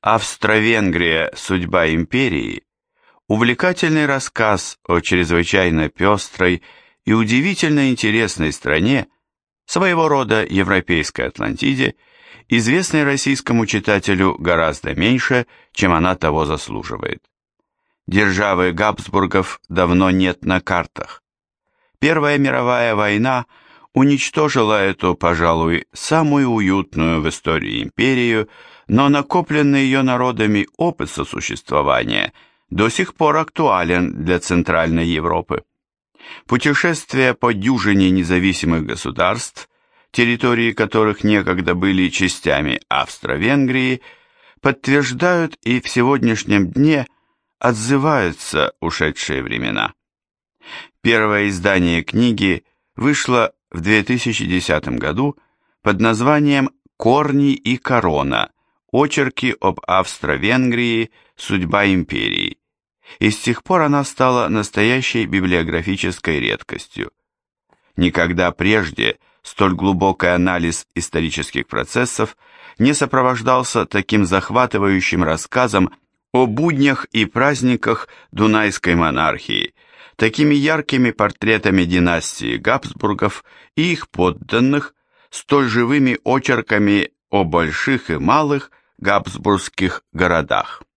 Австро-Венгрия. Судьба империи – увлекательный рассказ о чрезвычайно пестрой и удивительно интересной стране, своего рода европейской Атлантиде, известной российскому читателю гораздо меньше, чем она того заслуживает. Державы Габсбургов давно нет на картах. Первая мировая война уничтожила эту, пожалуй, самую уютную в истории империю, но накопленный ее народами опыт сосуществования до сих пор актуален для Центральной Европы. Путешествия по дюжине независимых государств, территории которых некогда были частями Австро-Венгрии, подтверждают и в сегодняшнем дне отзываются ушедшие времена. Первое издание книги вышло в 2010 году под названием «Корни и корона. Очерки об Австро-Венгрии. Судьба империи». И с тех пор она стала настоящей библиографической редкостью. Никогда прежде столь глубокий анализ исторических процессов не сопровождался таким захватывающим рассказом о буднях и праздниках Дунайской монархии, такими яркими портретами династии Габсбургов и их подданных, столь живыми очерками о больших и малых габсбургских городах.